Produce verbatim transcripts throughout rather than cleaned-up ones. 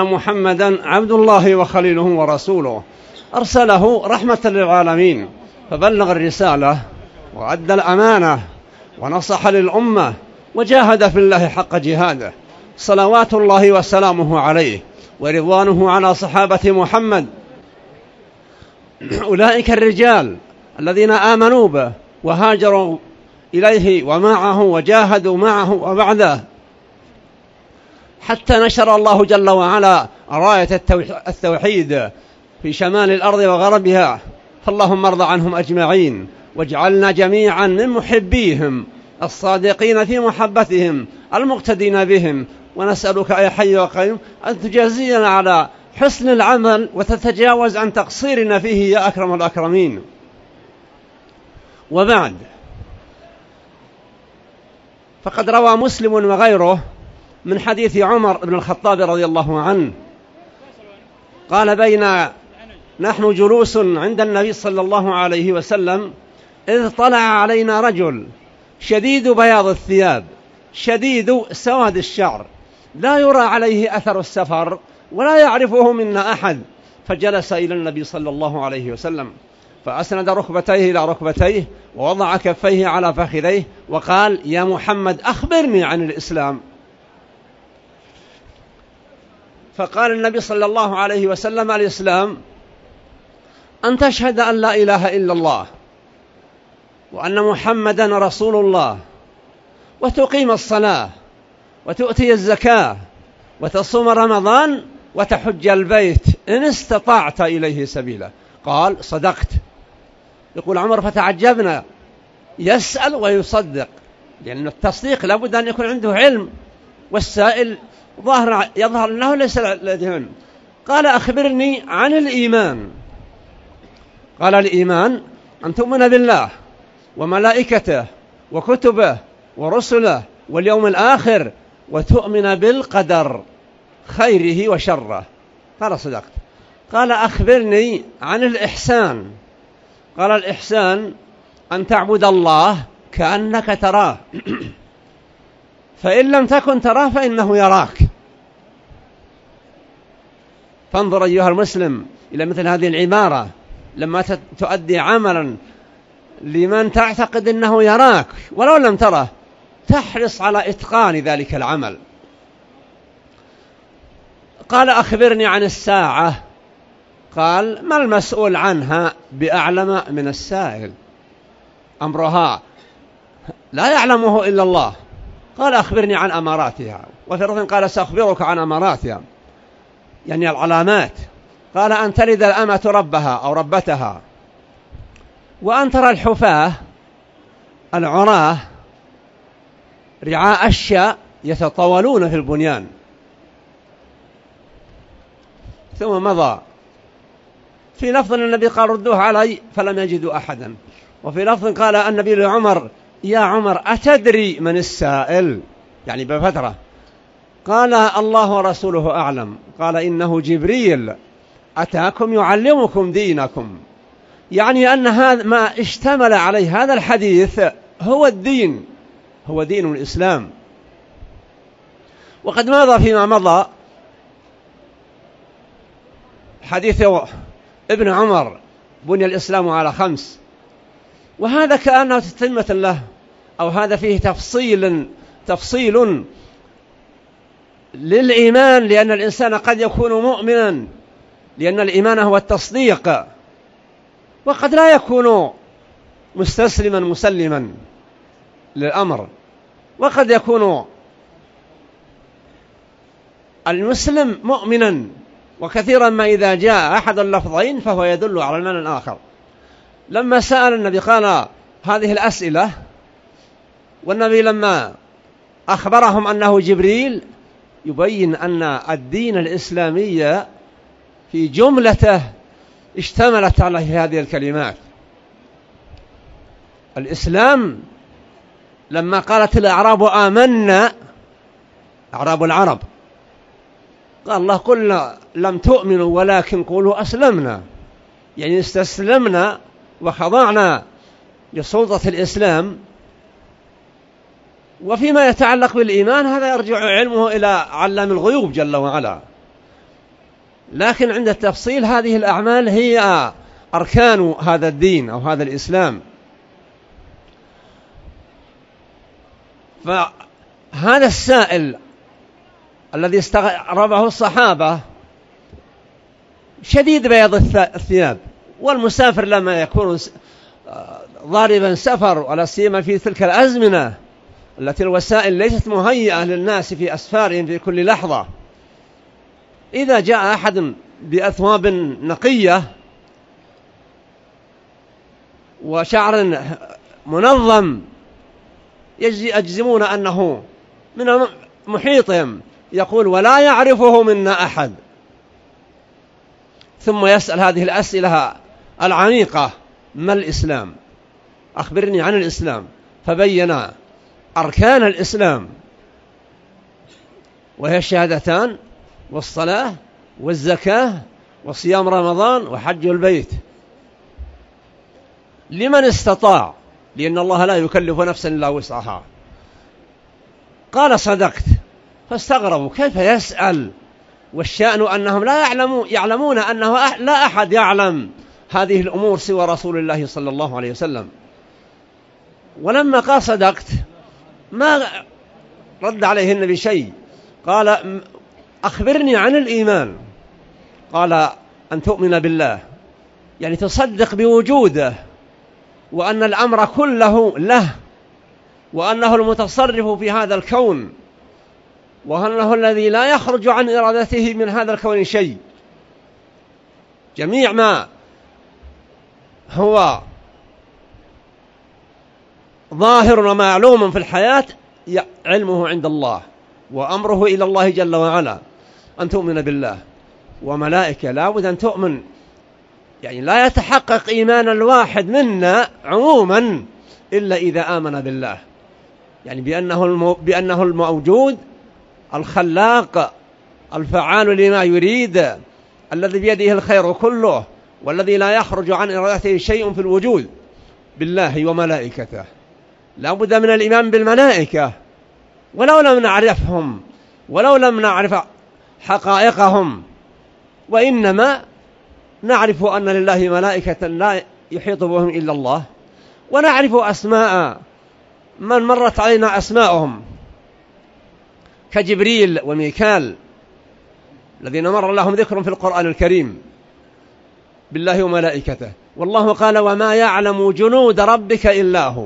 محمدا عبد الله وخليله ورسوله أرسله رحمة للعالمين، فبلغ الرسالة وأدى الأمانة ونصح للأمة وجاهد في الله حق جهاده، صلوات الله وسلامه عليه ورضوانه على صحابة محمد. أولئك الرجال الذين آمنوا به وهاجروا إليه ومعه وجاهدوا معه وبعده حتى نشر الله جل وعلا راية التوحيد في شمال الأرض وغربها. فاللهم ارض عنهم أجمعين، واجعلنا جميعا من محبيهم الصادقين في محبتهم المقتدين بهم. ونسألك يا حي وقيوم أن تجازينا على حسن العمل وتتجاوز عن تقصيرنا فيه يا أكرم الأكرمين. وبعد، فقد روى مسلم وغيره من حديث عمر بن الخطاب رضي الله عنه قال: بين نحن جلوس عند النبي صلى الله عليه وسلم إذ طلع علينا رجل شديد بياض الثياب شديد سواد الشعر، لا يرى عليه أثر السفر ولا يعرفه منا أحد، فجلس إلى النبي صلى الله عليه وسلم فأسند ركبتيه إلى ركبتيه ووضع كفيه على فخذيه وقال: يا محمد أخبرني عن الإسلام. فقال النبي صلى الله عليه وسلم: الإسلام أن تشهد أن لا إله إلا الله وأن محمدا رسول الله، وتقيم الصلاة وتؤتي الزكاة وتصوم رمضان وتحج البيت إن استطعت إليه سبيلا. قال: صدقت. يقول عمر: فتعجبنا، يسأل ويصدق، لأن التصديق لابد أن يكون عنده علم، والسائل ظاهر يظهر أنه ليس لديه علم. قال: أخبرني عن الإيمان. قال: الإيمان أن تؤمن بالله وملائكته وكتبه ورسله واليوم الآخر وتؤمن بالقدر خيره وشره. قال: صدقت. قال: أخبرني عن الإحسان. قال: الإحسان أن تعبد الله كأنك تراه فإن لم تكن تراه فإنه يراك. فانظر أيها المسلم إلى مثل هذه العبارة لما تؤدي عملا لمن تعتقد أنه يراك ولو لم تره، تحرص على إتقان ذلك العمل. قال: أخبرني عن الساعة. قال: ما المسؤول عنها بأعلم من السائل، أمرها لا يعلمه إلا الله. قال: أخبرني عن أماراتها. وفي رفع قال: سأخبرك عن أماراتها، يعني العلامات. قال: أن تلد الأمة ربها أو ربتها، وأن ترى الحفاة العراه رعاء الشاء يتطاولون في البنيان. ثم مضى. في لفظ النبي قال: ردوه علي، فلم يجدوا أحدا. وفي لفظ قال النبي لعمر: يا عمر أتدري من السائل؟ يعني بفترة. قال: الله ورسوله أعلم. قال: إنه جبريل أتاكم يعلمكم دينكم. يعني أن هذا ما اشتمل عليه هذا الحديث هو الدين، هو دين الإسلام. وقد مضى فيما مضى حديث ابن عمر: بني الإسلام على خمس. وهذا كأنه تتمة له، أو هذا فيه تفصيل تفصيل للإيمان، لأن الإنسان قد يكون مؤمنا، لأن الإيمان هو التصديق، وقد لا يكون مستسلما مسلما للأمر، وقد يكون المسلم مؤمنا. وكثيرا ما إذا جاء أحد اللفظين فهو يدل على المعنى الآخر. لما سأل النبي قال هذه الأسئلة، والنبي لما أخبرهم أنه جبريل يبين أن الدين الإسلامي في جملته اشتملت على هذه الكلمات. الإسلام لما قالت الأعراب آمنا، أعراب العرب، قال الله: قلنا لم تؤمنوا ولكن قولوا أسلمنا، يعني استسلمنا وخضعنا لسلطة الإسلام. وفيما يتعلق بالإيمان هذا يرجع علمه إلى علام الغيوب جل وعلا. لكن عند التفصيل هذه الأعمال هي أركان هذا الدين أو هذا الإسلام. فهذا السائل الذي استغربه الصحابة شديد بياض الثياب، والمسافر لما يكون ضاربا سفر، ولا سيما في تلك الأزمنة التي الوسائل ليست مهيئة للناس في أسفارهم في كل لحظة، إذا جاء أحد بأثواب نقية وشعر منظم يجزمون أنه من محيطهم، يقول ولا يعرفه منا أحد، ثم يسأل هذه الأسئلة العميقة: ما الإسلام؟ أخبرني عن الإسلام. فبين أركان الإسلام، وهي الشهادتان والصلاة والزكاة وصيام رمضان وحج البيت لمن استطاع، لأن الله لا يكلف نفسا إلا وسعها. قال صدقت، فاستغربوا كيف يسأل، والشأن أنهم لا يعلمون يعلمون أنه لا أحد يعلم هذه الأمور سوى رسول الله صلى الله عليه وسلم. ولما قال صدقت ما رد عليه النبي شيء، قال أخبرني عن الإيمان. قال أن تؤمن بالله، يعني تصدق بوجوده، وأن الأمر كله له، وأنه المتصرف في هذا الكون، وأنه الذي لا يخرج عن إرادته من هذا الكون شيء. جميع ما هو ظاهر ومعلوم في الحياة علمه عند الله، وأمره إلى الله جل وعلا. أن تؤمن بالله وملائكة، لا بد أن تؤمن، يعني لا يتحقق إيمان الواحد منا عموما إلا إذا آمن بالله، يعني بأنه المو... بأنه الموجود الخلاق الفعال لما يريد، الذي بيده الخير كله، والذي لا يخرج عن إرادته شيء في الوجود، بالله وملائكته. لا بد من الإيمان بالملائكة، ولو لم نعرفهم، ولو لم نعرف حقائقهم، وإنما نعرف أن لله ملائكة لا يحيط بهم إلا الله، ونعرف أسماء من مرت علينا أسماءهم كجبريل وميكال الذين مر لهم ذكر في القرآن الكريم بالله وملائكته. والله قال وما يعلم جنود ربك إلا هو.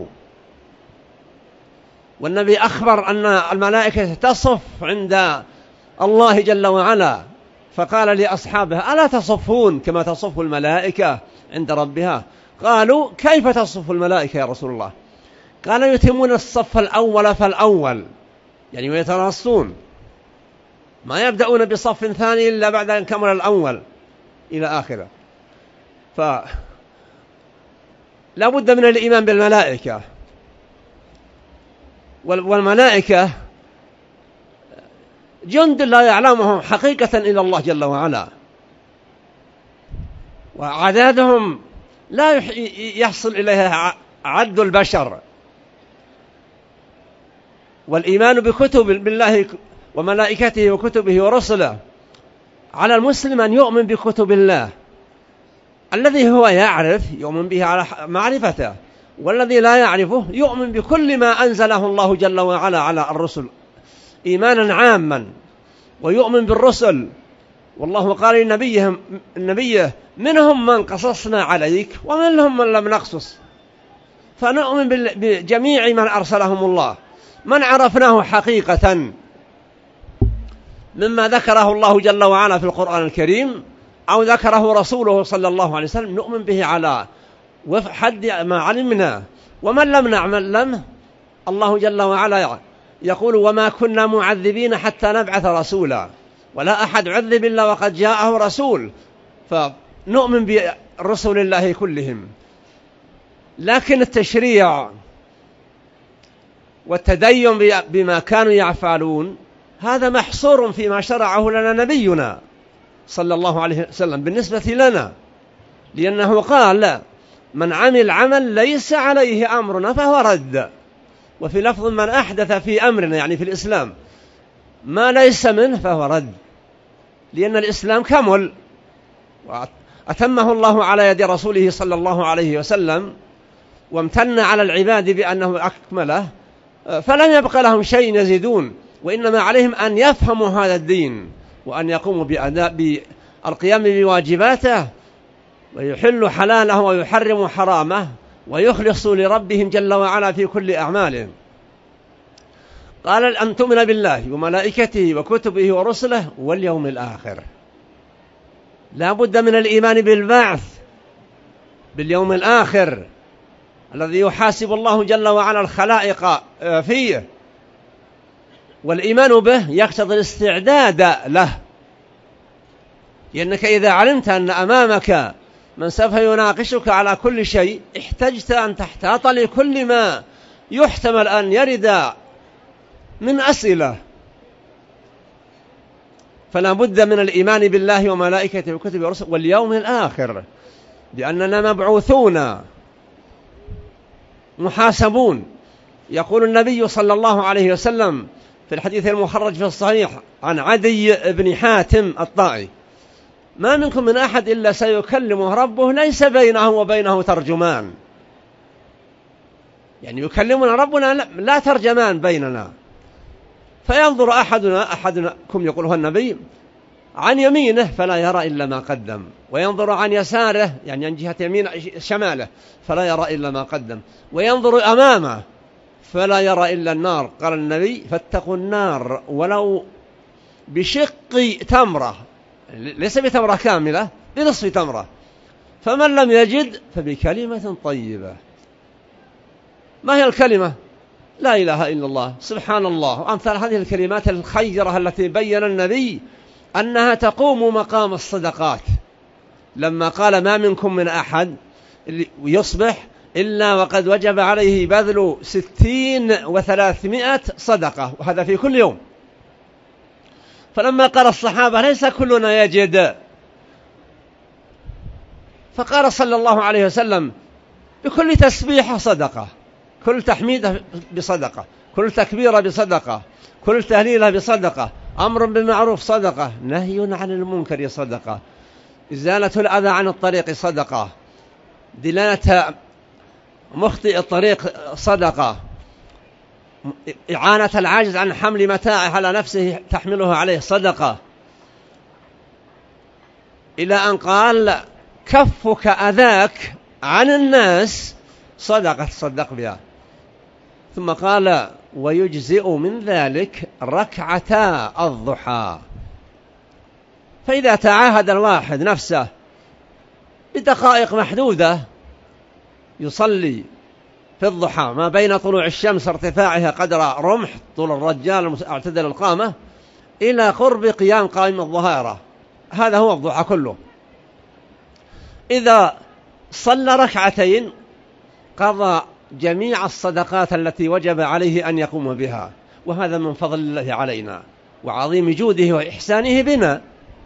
والنبي أخبر أن الملائكة تصف عند الله جل وعلا، فقال لأصحابه ألا تصفون كما تصف الملائكة عند ربها؟ قالوا كيف تصف الملائكة يا رسول الله؟ قال يتمون الصف الأول فالأول، يعني ويترصون، ما يبدأون بصف ثاني إلا بعد أن كمل الأول إلى آخره. فلا بد من الإيمان بالملائكة، والملائكة جند لا يعلمهم حقيقة إلا الله جل وعلا، وعدادهم لا يحصل إليها عد البشر. والإيمان بكتب بالله وملائكته وكتبه ورسله، على المسلم أن يؤمن بكتب الله، الذي هو يعرف يؤمن به على معرفته، والذي لا يعرفه يؤمن بكل ما أنزله الله جل وعلا على الرسل إيمانا عاما، ويؤمن بالرسل. والله قال لنبيه النبي منهم من قصصنا عليك ومنهم من لم نقصص، فنؤمن بجميع من أرسلهم الله، من عرفناه حقيقة مما ذكره الله جل وعلا في القرآن الكريم أو ذكره رسوله صلى الله عليه وسلم نؤمن به على حد ما علمنا، ومن لم نعمل لم الله جل وعلا يقول وما كنا معذبين حتى نبعث رسولا، ولا أحد عذب إلا وقد جاءه رسول، فنؤمن برسول الله كلهم. لكن التشريع والتدين بما كانوا يفعلون هذا محصور فيما شرعه لنا نبينا صلى الله عليه وسلم بالنسبة لنا، لأنه قال من عمل عمل ليس عليه أمرنا فهو رد. وفي لفظ من أحدث في أمرنا، يعني في الإسلام، ما ليس منه فهو رد، لأن الإسلام كمل وأتمه الله على يد رسوله صلى الله عليه وسلم، وامتن على العباد بأنه أكمله، فلم يبق لهم شيء يزيدون، وإنما عليهم أن يفهموا هذا الدين وأن يقوموا بأداء بالقيام بواجباته، ويحلوا حلاله ويحرموا حرامه، ويخلصوا لربهم جل وعلا في كل أعمالهم. قال أن تؤمن بالله وملائكته وكتبه ورسله واليوم الآخر. لا بد من الإيمان بالبعث، باليوم الآخر الذي يحاسب الله جل وعلا الخلائق فيه، والإيمان به يقتضي الاستعداد له، لأنك إذا علمت أن أمامك من سوف يناقشك على كل شيء احتجت أن تحتاط لكل ما يحتمل أن يرد من أسئلة. فلا بد من الإيمان بالله وملائكته وكتبه ورسله واليوم الآخر، لأننا مبعوثون محاسبون. يقول النبي صلى الله عليه وسلم في الحديث المخرج في الصحيح عن عدي بن حاتم الطائي: ما منكم من أحد إلا سيكلمه ربه ليس بينه وبينه ترجمان. يعني يكلمنا ربنا لا ترجمان بيننا. فينظر أحدنا أحدكم يقوله النبي عن يمينه فلا يرى إلا ما قدم، وينظر عن يساره يعني عن جهة يمين شماله فلا يرى إلا ما قدم، وينظر أمامه فلا يرى إلا النار. قال النبي: فاتقوا النار ولو بشق تمرة، ليس بتمرة كاملة، بنصف تمرة، فمن لم يجد فبكلمة طيبة. ما هي الكلمة؟ لا إله إلا الله، سبحان الله، وأمثال هذه الكلمات الخيرة التي بين النبي أنها تقوم مقام الصدقات، لما قال: ما منكم من أحد يصبح إلا وقد وجب عليه بذل ستين وثلاثمائة صدقة، وهذا في كل يوم. فلما قال الصحابة: ليس كلنا يجد، فقال صلى الله عليه وسلم: بكل تسبيحة صدقة، كل تحميدة بصدقة، كل تكبيرة بصدقة، كل تهليلة بصدقة، أمر بالمعروف صدقة، نهي عن المنكر صدقة، إزالة الأذى عن الطريق صدقة، دلالة مخطئ الطريق صدقة، إعانة العاجز عن حمل متاعه على نفسه تحمله عليه صدقة، إلى أن قال: كفك أذاك عن الناس صدقة تصدق بها. ثم قال: ويجزئ من ذلك ركعتا الضحى. فإذا تعاهد الواحد نفسه بدقائق محدودة يصلي في الضحى ما بين طلوع الشمس ارتفاعها قدر رمح طول الرجال اعتدل القامة إلى قرب قيام قائم الظهيرة، هذا هو الضحى كله. إذا صلى ركعتين قضى جميع الصدقات التي وجب عليه أن يقوم بها، وهذا من فضل الله علينا وعظيم جوده وإحسانه بنا.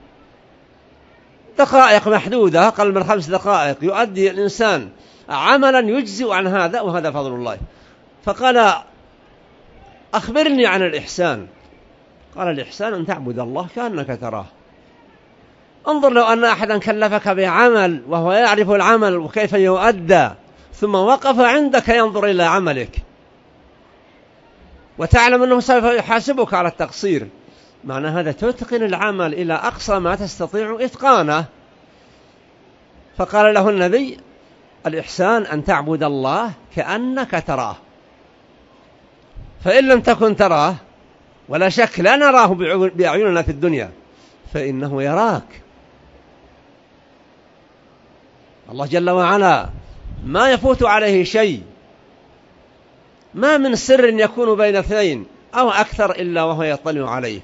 دقائق محدودة، أقل من خمس دقائق، يؤدي الإنسان عملا يجزئ عن هذا، وهذا فضل الله. فقال: أخبرني عن الإحسان. قال: الإحسان أن تعبد الله كأنك تراه. انظر، لو أن أحدا كلفك بعمل وهو يعرف العمل وكيف يؤدى، ثم وقف عندك ينظر إلى عملك وتعلم أنه سوف يحاسبك على التقصير، معنى هذا تتقن العمل إلى أقصى ما تستطيع إتقانه. فقال له النبي: الإحسان أن تعبد الله كأنك تراه، فإن لم تكن تراه، ولا شك لا نراه بأعيننا في الدنيا، فإنه يراك. الله جل وعلا ما يفوت عليه شيء، ما من سر يكون بين اثنين أو أكثر إلا وهو يطلع عليه.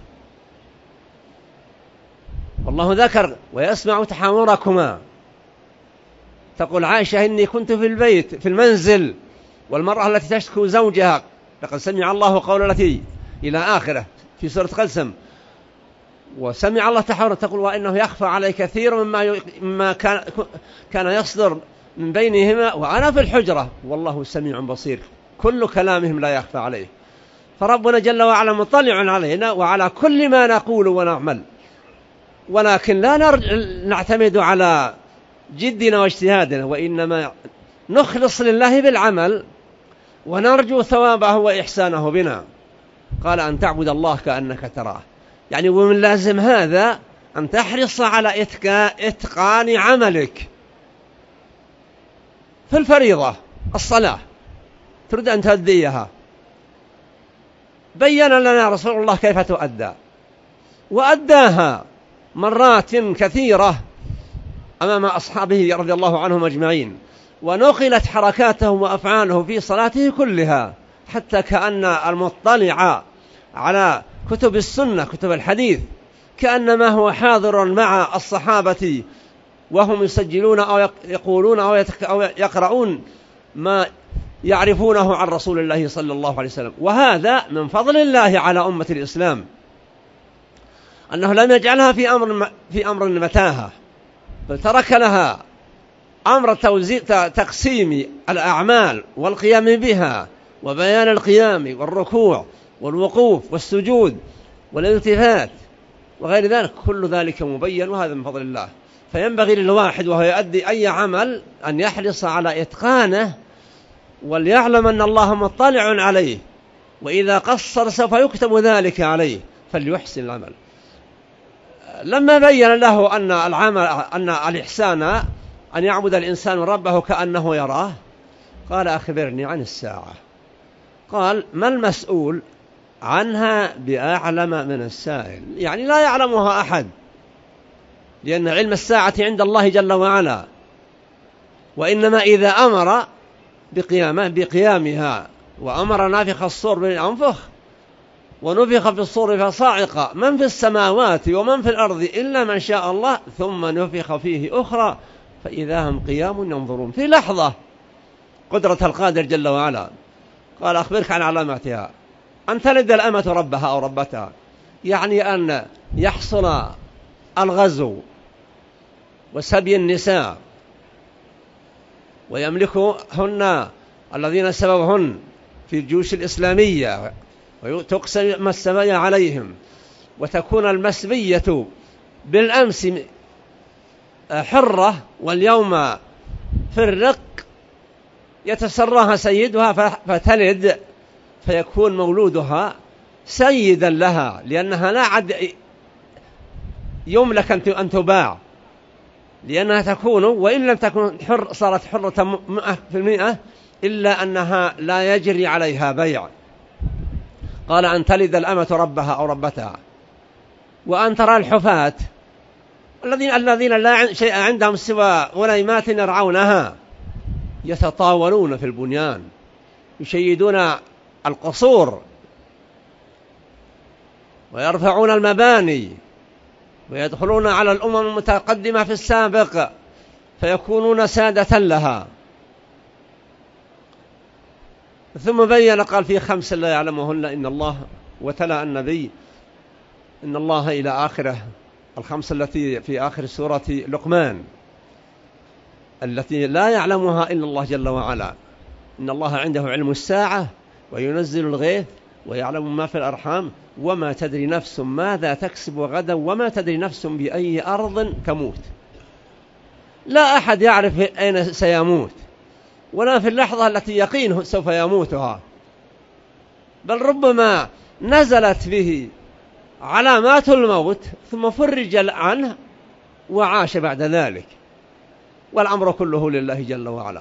والله ذكر: ويسمع تحاوركما. تقول عائشة: إني كنت في البيت في المنزل، والمرأة التي تشكو زوجها لقد سمع الله قول التي إلى آخره في سورة قلسم، وسمع الله تحاور، تقول: وإنه يخفى علي كثير مما مما كان كان يصدر من بينهما وأنا في الحجرة والله سميع بصير. كل كلامهم لا يخفى عليه. فربنا جل وعلا مطلع علينا وعلى كل ما نقول ونعمل. ولكن لا نعتمد على جدنا واجتهادنا، وإنما نخلص لله بالعمل ونرجو ثوابه وإحسانه بنا. قال أن تعبد الله كأنك تراه، يعني ومن لازم هذا أن تحرص على إتقان عملك. في الفريضة الصلاة تريد أن تؤديها، بين لنا رسول الله كيف تؤدى وأداها مرات كثيرة أمام أصحابه رضي الله عنهم أجمعين، ونقلت حركاته وأفعاله في صلاته كلها، حتى كأن المطلع على كتب السنة كتب الحديث كأنما هو حاضر مع الصحابة وهم يسجلون أو يقولون أو يقرؤون ما يعرفونه عن رسول الله صلى الله عليه وسلم. وهذا من فضل الله على أمة الإسلام، أنه لم يجعلها في أمر في أمر متاهة، بل ترك لها أمر تقسيم الأعمال والقيام بها وبيان القيام والركوع والوقوف والسجود والالتفات وغير ذلك، كل ذلك مبين، وهذا من فضل الله. فينبغي للواحد وهو يؤدي أي عمل أن يحرص على إتقانه، وليعلم أن الله مطلع عليه، وإذا قصر سوف يكتب ذلك عليه، فليحسن العمل. لما بين له أن العمل أن الإحسان أن يعبد الإنسان ربه كأنه يراه، قال أخبرني عن الساعة. قال ما المسؤول عنها بأعلم من السائل، يعني لا يعلمها أحد، لأن علم الساعة عند الله جل وعلا، وإنما إذا أمر بقيامه بقيامها وأمر نافخ الصور بالأنفخ ونفخ في الصور فصاعق من في السماوات ومن في الأرض إلا من شاء الله ثم نفخ فيه أخرى فإذا هم قيام ينظرون، في لحظة قدرة القادر جل وعلا. قال أخبرك عن علاماتها، أن تلد الأمة ربها أو ربتها، يعني أن يحصل الغزو وسبي النساء ويملكهن الذين سببهن في الجيوش الإسلامية وتقسم السبايا عليهم، وتكون المسبية بالأمس حرة واليوم في الرق يتسراها سيدها فتلد فيكون مولودها سيدا لها، لأنها لا عد يملك أن تباع، لأنها تكون وإن لم تكن حر صارت حرة مئة في المئة إلا أنها لا يجري عليها بيع. قال أن تلد الأمة ربها أو ربتها، وأن ترى الحفاة الذين الذين لا شيء عندهم سوى غليمات يرعونها يتطاولون في البنيان يشيدون القصور ويرفعون المباني ويدخلون على الأمم المتقدمة في السابق فيكونون سادة لها. ثم بين قال في خمس لا يعلمهن إن الله، وتلا النبي إن الله إلى آخره، الخمس التي في آخر سورة لقمان التي لا يعلمها إلا الله جل وعلا. إن الله عنده علم الساعة وينزل الغيث ويعلم ما في الأرحام وما تدري نفس ماذا تكسب غدا وما تدري نفس بأي أرض تموت. لا أحد يعرف أين سيموت ولا في اللحظة التي يقينه سوف يموتها، بل ربما نزلت به علامات الموت ثم فرج عنه وعاش بعد ذلك، والأمر كله لله جل وعلا.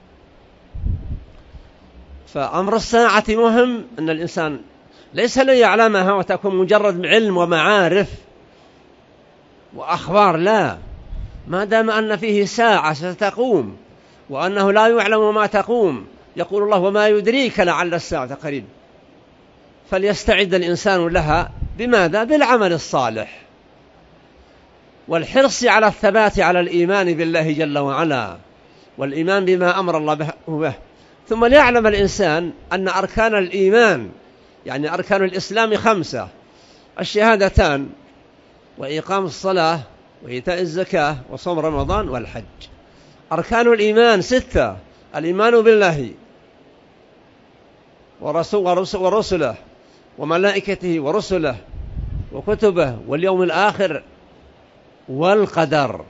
فأمر الساعة مهم، أن الإنسان ليس ليعلمها وتكون مجرد علم ومعارف وأخبار، لا، ما دام أن فيه ساعة ستقوم وأنه لا يعلم ما تقوم. يقول الله وما يدريك لعل الساعة قريب، فليستعد الإنسان لها بماذا؟ بالعمل الصالح والحرص على الثبات على الإيمان بالله جل وعلا والإيمان بما أمر الله به. ثم ليعلم الإنسان أن أركان الإيمان يعني أركان الإسلام خمسة: الشهادتان وإقام الصلاة وإيتاء الزكاة وصوم رمضان والحج. أركان الإيمان ستة: الإيمان بالله ورسله وملائكته ورسله وكتبه واليوم الآخر والقدر.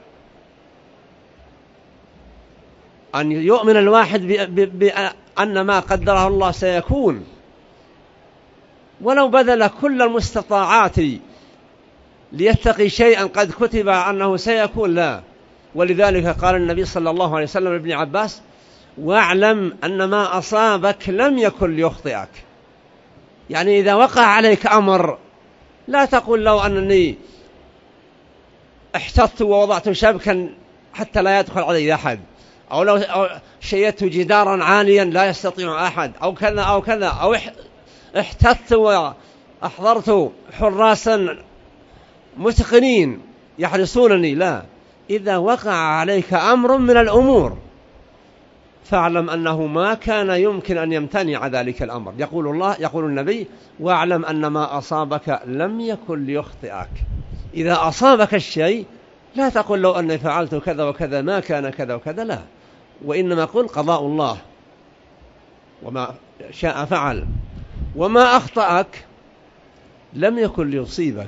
أن يؤمن الواحد بأن ما قدره الله سيكون، ولو بذل كل المستطاعات ليتقي شيئا قد كتب أنه سيكون، لا. ولذلك قال النبي صلى الله عليه وسلم لابن عباس: واعلم أن ما أصابك لم يكن ليخطئك. يعني إذا وقع عليك أمر لا تقول لو أنني احتطت ووضعت شبكا حتى لا يدخل علي أحد، أو لو شيدت جدارا عاليا لا يستطيع أحد، أو كذا أو كذا، أو احتطت وأحضرت حراسا متقنين يحرسونني، لا. إذا وقع عليك أمر من الأمور فاعلم أنه ما كان يمكن أن يمتنع ذلك الأمر. يقول الله يقول النبي: واعلم أن ما أصابك لم يكن ليخطئك. إذا أصابك الشيء لا تقول لو أني فعلت كذا وكذا ما كان كذا وكذا، لا، وإنما قل قضاء الله وما شاء فعل. وما أخطأك لم يكن ليصيبك.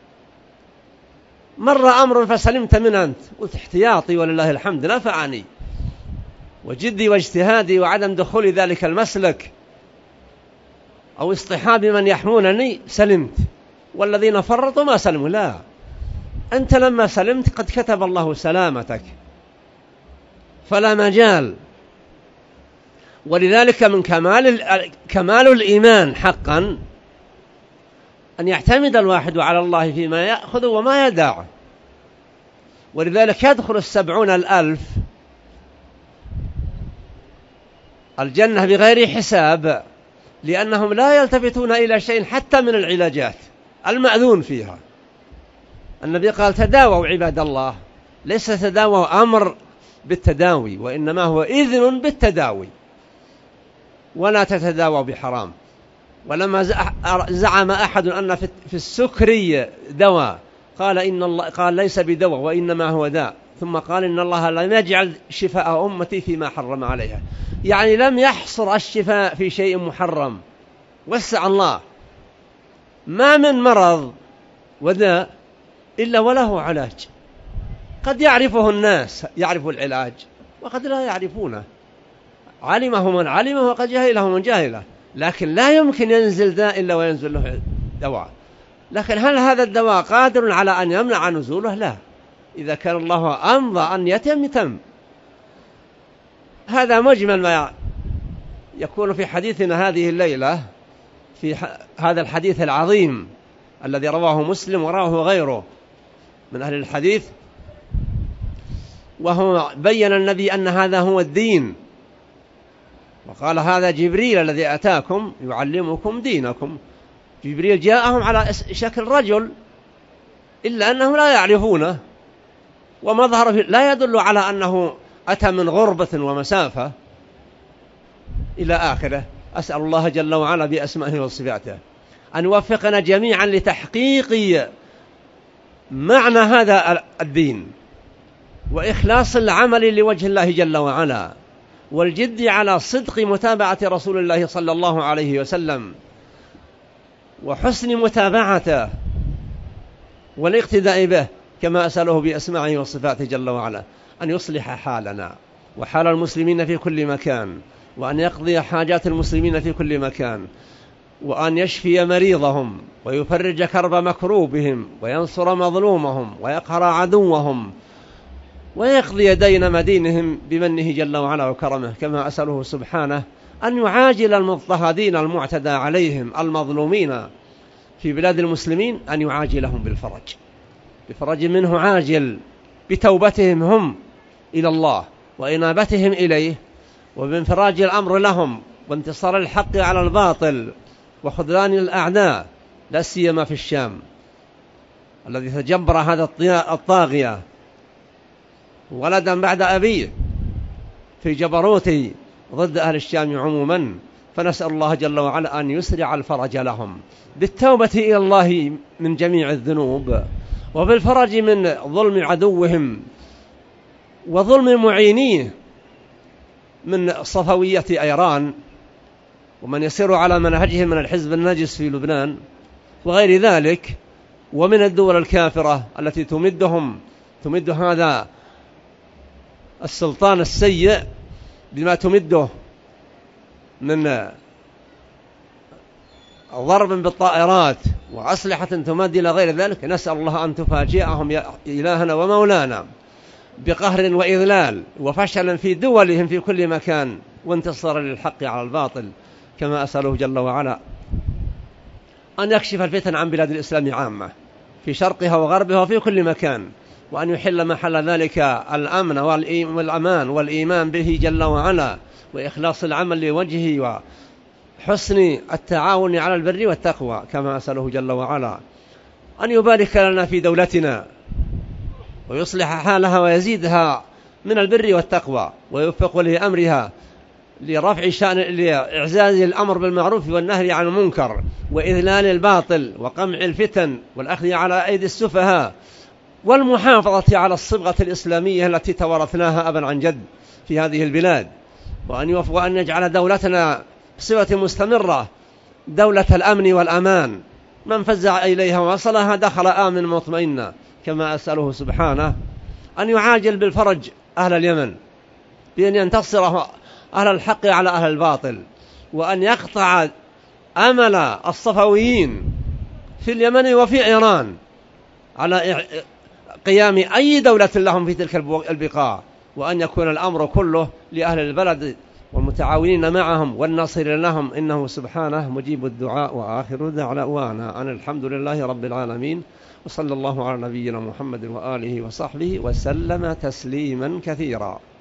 مر أمر فسلمت منه أنت، قلت احتياطي ولله الحمد نفعني، وجدي واجتهادي وعدم دخول ذلك المسلك أو اصطحاب من يحمونني سلمت، والذين فرطوا ما سلموا، لا. أنت لما سلمت قد كتب الله سلامتك، فلا مجال. ولذلك من كمال كمال الإيمان حقا أن يعتمد الواحد على الله فيما يأخذ وما يدع. ولذلك يدخل السبعون الألف الجنة بغير حساب، لأنهم لا يلتفتون إلى شيء حتى من العلاجات المأذون فيها. النبي قال: تداووا عباد الله. ليس تداووا أمر بالتداوي، وإنما هو إذن بالتداوي. ولا تتداووا بحرام. ولما زعم أحد أن في السكري دواء، قال إن الله قال ليس بدواء وإنما هو داء، ثم قال إن الله لم يجعل شفاء أمتي فيما حرم عليها. يعني لم يحصر الشفاء في شيء محرم، وسع الله. ما من مرض وداء إلا وله علاج. قد يعرفه الناس، يعرف العلاج، وقد لا يعرفونه. علمه من علمه وقد جهله من جهله. لكن لا يمكن ينزل داء إلا وينزل له دواء. لكن هل هذا الدواء قادر على أن يمنع نزوله؟ لا. إذا كان الله أمضى أن يتم يتم. هذا مجمل ما يكون في حديثنا هذه الليلة، في هذا الحديث العظيم الذي رواه مسلم ورواه غيره من أهل الحديث. وهو بين النبي أن هذا هو الدين، وقال: هذا جبريل الذي أتاكم يعلمكم دينكم. جبريل جاءهم على شكل رجل، إلا أنه لا يعرفونه، ومظهره لا يدل على أنه أتى من غربة ومسافة إلى آخره. أسأل الله جل وعلا بأسمائه وصفاته أن يوفقنا جميعا لتحقيق معنى هذا الدين، وإخلاص العمل لوجه الله جل وعلا، والجد على صدق متابعة رسول الله صلى الله عليه وسلم، وحسن متابعته والاقتداء به، كما أسأله بأسمائه وصفاته جل وعلا أن يصلح حالنا وحال المسلمين في كل مكان، وأن يقضي حاجات المسلمين في كل مكان، وأن يشفي مريضهم ويفرج كرب مكروبهم وينصر مظلومهم ويقهر عدوهم ويقضي دين مدينهم بمنه جل وعلا وكرمه، كما أسأله سبحانه أن يعاجل المضطهدين المعتدى عليهم المظلومين في بلاد المسلمين، أن يعاجلهم بالفرج، بفرج منه عاجل، بتوبتهم هم إلى الله وإنابتهم إليه، وبانفراج الأمر لهم، وانتصار الحق على الباطل، وخذلان الأعداء، لا سيما في الشام الذي تجبر هذا الطاغية ولدا بعد أبيه في جبروته ضد أهل الشام عموما. فنسأل الله جل وعلا أن يسرع الفرج لهم بالتوبة إلى الله من جميع الذنوب، وبالفرج من ظلم عدوهم وظلم معينيه من صفوية إيران ومن يسير على منهجهم من الحزب النجس في لبنان وغير ذلك، ومن الدول الكافرة التي تمدهم تمد هذا السلطان السيء بما تمده من ضرب بالطائرات وأسلحة تمد إلى غير ذلك، نسأل الله أن تفاجئهم يا إلهنا ومولانا بقهر وإذلال وفشل في دولهم في كل مكان، وانتصار للحق على الباطل، كما أسأله جل وعلا أن يكشف الفتن عن بلاد الإسلام عامة في شرقها وغربها وفي كل مكان، وأن يحل محل ذلك الأمن والأمان والإيمان به جل وعلا، وإخلاص العمل لوجهه، وحسن التعاون على البر والتقوى، كما أسأله جل وعلا أن يبارك لنا في دولتنا ويصلح حالها ويزيدها من البر والتقوى، ويوفق لأمرها لرفع شأن لإعزاز الأمر بالمعروف والنهي عن المنكر وإذلال الباطل وقمع الفتن والأخذ على أيدي السفهاء، والمحافظة على الصبغة الإسلامية التي تورثناها أبا عن جد في هذه البلاد، وأن يوفق وأن يجعل دولتنا بصفة مستمرة دولة الأمن والأمان، من فزع إليها وصلها دخل آمن مطمئنا، كما أسأله سبحانه أن يعاجل بالفرج أهل اليمن بأن ينتصر أهل الحق على أهل الباطل، وأن يقطع أمل الصفويين في اليمن وفي إيران على قيام أي دولة لهم في تلك البقاع، وأن يكون الأمر كله لأهل البلد والمتعاونين معهم والناصرين لهم، إنه سبحانه مجيب الدعاء. وآخر دعوانا أن الحمد لله رب العالمين، وصلى الله على نبينا محمد وآله وصحبه وسلم تسليما كثيرا.